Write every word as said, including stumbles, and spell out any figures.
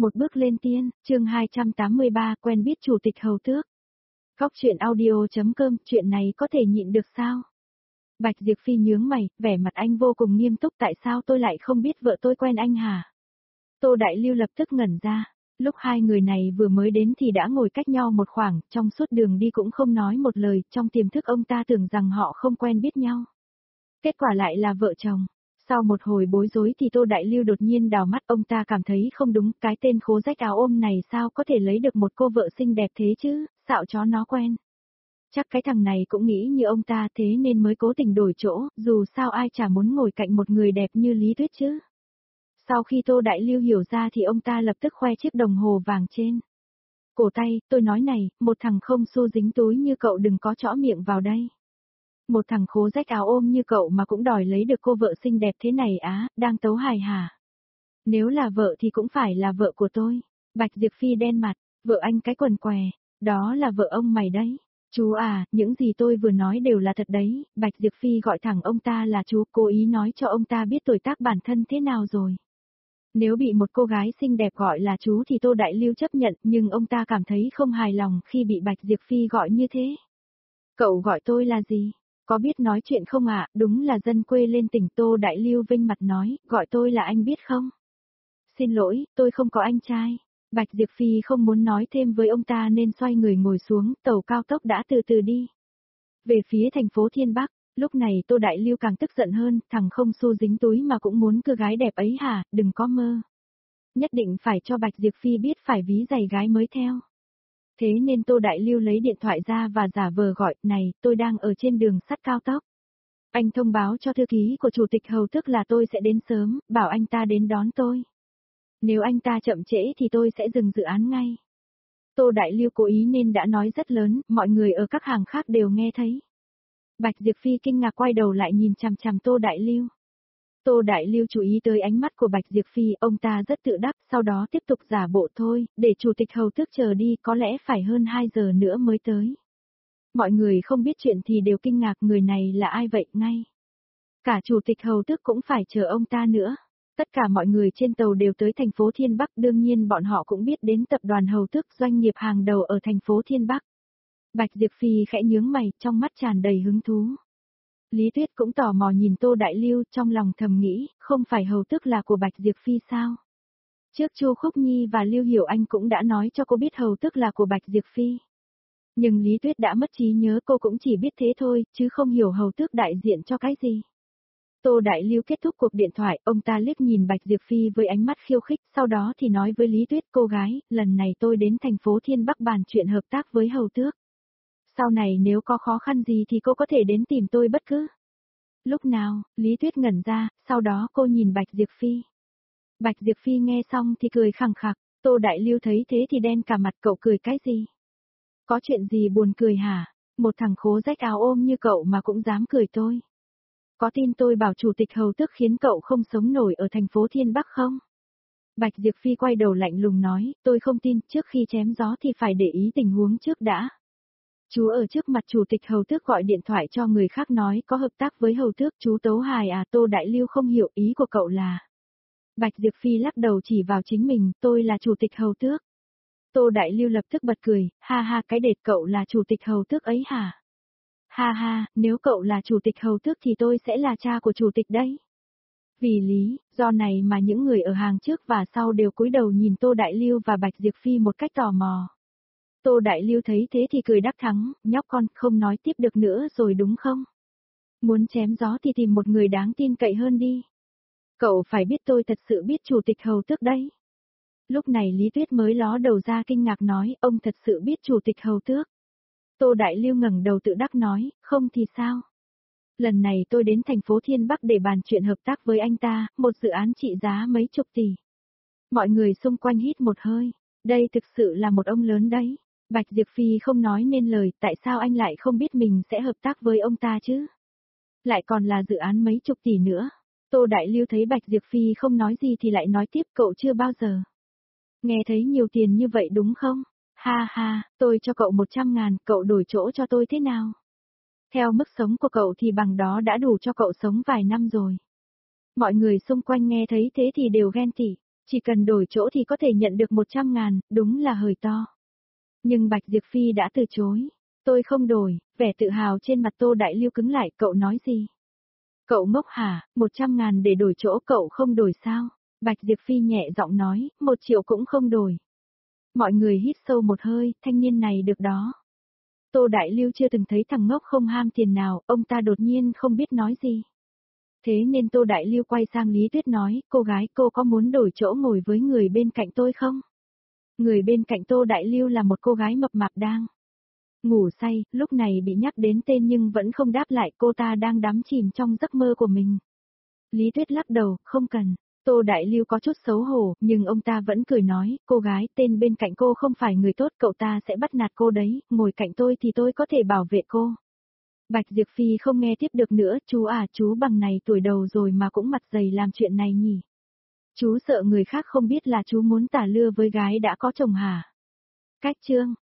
Một bước lên tiên, chương hai trăm tám mươi ba, quen biết chủ tịch hầu tước. Góc truyện audio.com, chuyện này có thể nhịn được sao? Bạch Diệp Phi nhướng mày, vẻ mặt anh vô cùng nghiêm túc, tại sao tôi lại không biết vợ tôi quen anh hả? Tô Đại Lưu lập tức ngẩn ra, lúc hai người này vừa mới đến thì đã ngồi cách nhau một khoảng, trong suốt đường đi cũng không nói một lời, trong tiềm thức ông ta tưởng rằng họ không quen biết nhau. Kết quả lại là vợ chồng. Sau một hồi bối rối thì Tô Đại Lưu đột nhiên đào mắt, ông ta cảm thấy không đúng, cái tên khố rách áo ôm này sao có thể lấy được một cô vợ xinh đẹp thế chứ, xạo chó nó quen. Chắc cái thằng này cũng nghĩ như ông ta thế nên mới cố tình đổi chỗ, dù sao ai chả muốn ngồi cạnh một người đẹp như Lý Tuyết chứ. Sau khi Tô Đại Lưu hiểu ra thì ông ta lập tức khoe chiếc đồng hồ vàng trên cổ tay, tôi nói này, một thằng không xu dính túi như cậu đừng có chõ miệng vào đây. Một thằng khố rách áo ôm như cậu mà cũng đòi lấy được cô vợ xinh đẹp thế này á, đang tấu hài hả? Nếu là vợ thì cũng phải là vợ của tôi. Bạch Diệp Phi đen mặt, vợ anh cái quần què, đó là vợ ông mày đấy. Chú à, những gì tôi vừa nói đều là thật đấy, Bạch Diệp Phi gọi thẳng ông ta là chú, cố ý nói cho ông ta biết tuổi tác bản thân thế nào rồi. Nếu bị một cô gái xinh đẹp gọi là chú thì Tô Đại Lưu chấp nhận, nhưng ông ta cảm thấy không hài lòng khi bị Bạch Diệp Phi gọi như thế. Cậu gọi tôi là gì? Có biết nói chuyện không ạ? À? Đúng là dân quê lên tỉnh. Tô Đại Lưu vinh mặt nói, gọi tôi là anh biết không? Xin lỗi, tôi không có anh trai. Bạch Diệp Phi không muốn nói thêm với ông ta nên xoay người ngồi xuống, tàu cao tốc đã từ từ đi. Về phía thành phố Thiên Bắc, lúc này Tô Đại Lưu càng tức giận hơn, thằng không xu dính túi mà cũng muốn cưa gái đẹp ấy hả, đừng có mơ. Nhất định phải cho Bạch Diệp Phi biết phải ví giày gái mới theo. Thế nên Tô Đại Lưu lấy điện thoại ra và giả vờ gọi, này, tôi đang ở trên đường sắt cao tốc. Anh thông báo cho thư ký của chủ tịch hầu tước là tôi sẽ đến sớm, bảo anh ta đến đón tôi. Nếu anh ta chậm trễ thì tôi sẽ dừng dự án ngay. Tô Đại Lưu cố ý nên đã nói rất lớn, mọi người ở các hàng khác đều nghe thấy. Bạch Diệp Phi kinh ngạc quay đầu lại nhìn chằm chằm Tô Đại Lưu. Tô Đại Lưu chú ý tới ánh mắt của Bạch Diệp Phi, ông ta rất tự đắc, sau đó tiếp tục giả bộ thôi, để chủ tịch hầu tước chờ đi, có lẽ phải hơn hai giờ nữa mới tới. Mọi người không biết chuyện thì đều kinh ngạc, người này là ai vậy ngay. Cả chủ tịch hầu tước cũng phải chờ ông ta nữa. Tất cả mọi người trên tàu đều tới thành phố Thiên Bắc, đương nhiên bọn họ cũng biết đến tập đoàn hầu tước, doanh nghiệp hàng đầu ở thành phố Thiên Bắc. Bạch Diệp Phi khẽ nhướng mày, trong mắt tràn đầy hứng thú. Lý Tuyết cũng tò mò nhìn Tô Đại Lưu, trong lòng thầm nghĩ, không phải hầu tước là của Bạch Diệp Phi sao? Trước Chu Khúc Nhi và Lưu Hiểu Anh cũng đã nói cho cô biết hầu tước là của Bạch Diệp Phi. Nhưng Lý Tuyết đã mất trí nhớ, cô cũng chỉ biết thế thôi, chứ không hiểu hầu tước đại diện cho cái gì. Tô Đại Lưu kết thúc cuộc điện thoại, ông ta liếc nhìn Bạch Diệp Phi với ánh mắt khiêu khích, sau đó thì nói với Lý Tuyết, cô gái, lần này tôi đến thành phố Thiên Bắc bàn chuyện hợp tác với hầu tước. Sau này nếu có khó khăn gì thì cô có thể đến tìm tôi bất cứ lúc nào. Lý Tuyết ngẩn ra, sau đó cô nhìn Bạch Diệp Phi. Bạch Diệp Phi nghe xong thì cười khẳng khặc, Tô Đại Lưu thấy thế thì đen cả mặt, cậu cười cái gì? Có chuyện gì buồn cười hả? Một thằng khố rách áo ôm như cậu mà cũng dám cười tôi. Có tin tôi bảo chủ tịch hầu tước khiến cậu không sống nổi ở thành phố Thiên Bắc không? Bạch Diệp Phi quay đầu lạnh lùng nói, tôi không tin, trước khi chém gió thì phải để ý tình huống trước đã. Chú ở trước mặt chủ tịch hầu tước gọi điện thoại cho người khác nói có hợp tác với hầu tước, chú tấu hài à? Tô Đại Lưu không hiểu ý của cậu là. Bạch Diệp Phi lắc đầu chỉ vào chính mình, tôi là chủ tịch hầu tước. Tô Đại Lưu lập tức bật cười, ha ha, cái đệt, cậu là chủ tịch hầu tước ấy hả? Ha ha, nếu cậu là chủ tịch hầu tước thì tôi sẽ là cha của chủ tịch đấy. Vì lý do này mà những người ở hàng trước và sau đều cúi đầu nhìn Tô Đại Lưu và Bạch Diệp Phi một cách tò mò. Tô Đại Lưu thấy thế thì cười đắc thắng, nhóc con, không nói tiếp được nữa rồi đúng không? Muốn chém gió thì tìm một người đáng tin cậy hơn đi. Cậu phải biết tôi thật sự biết chủ tịch hầu tước đấy. Lúc này Lý Tuyết mới ló đầu ra kinh ngạc nói, ông thật sự biết chủ tịch hầu tước. Tô Đại Lưu ngẩng đầu tự đắc nói, không thì sao? Lần này tôi đến thành phố Thiên Bắc để bàn chuyện hợp tác với anh ta, một dự án trị giá mấy chục tỷ. Mọi người xung quanh hít một hơi, đây thực sự là một ông lớn đấy. Bạch Diệp Phi không nói nên lời, tại sao anh lại không biết mình sẽ hợp tác với ông ta chứ? Lại còn là dự án mấy chục tỷ nữa. Tô Đại Lưu thấy Bạch Diệp Phi không nói gì thì lại nói tiếp, cậu chưa bao giờ nghe thấy nhiều tiền như vậy đúng không? Ha ha, tôi cho cậu một trăm ngàn, cậu đổi chỗ cho tôi thế nào? Theo mức sống của cậu thì bằng đó đã đủ cho cậu sống vài năm rồi. Mọi người xung quanh nghe thấy thế thì đều ghen tị. Chỉ cần đổi chỗ thì có thể nhận được một trăm ngàn, đúng là hời to. Nhưng Bạch Diệp Phi đã từ chối. Tôi không đổi, vẻ tự hào trên mặt Tô Đại Lưu cứng lại, cậu nói gì? Cậu ngốc hả, một trăm ngàn để đổi chỗ cậu không đổi sao? Bạch Diệp Phi nhẹ giọng nói, một triệu cũng không đổi. Mọi người hít sâu một hơi, thanh niên này được đó. Tô Đại Lưu chưa từng thấy thằng ngốc không ham tiền nào, ông ta đột nhiên không biết nói gì. Thế nên Tô Đại Lưu quay sang Lý Tuyết nói, cô gái cô có muốn đổi chỗ ngồi với người bên cạnh tôi không? Người bên cạnh Tô Đại Lưu là một cô gái mập mạp đang ngủ say, lúc này bị nhắc đến tên nhưng vẫn không đáp lại, cô ta đang đắm chìm trong giấc mơ của mình. Lý Tuyết lắc đầu, không cần. Tô Đại Lưu có chút xấu hổ, nhưng ông ta vẫn cười nói, cô gái tên bên cạnh cô không phải người tốt, cậu ta sẽ bắt nạt cô đấy, ngồi cạnh tôi thì tôi có thể bảo vệ cô. Bạch Diệp Phi không nghe tiếp được nữa, chú à, chú bằng này tuổi đầu rồi mà cũng mặt dày làm chuyện này nhỉ. Chú sợ người khác không biết là chú muốn tả lưa với gái đã có chồng hả? Cách chương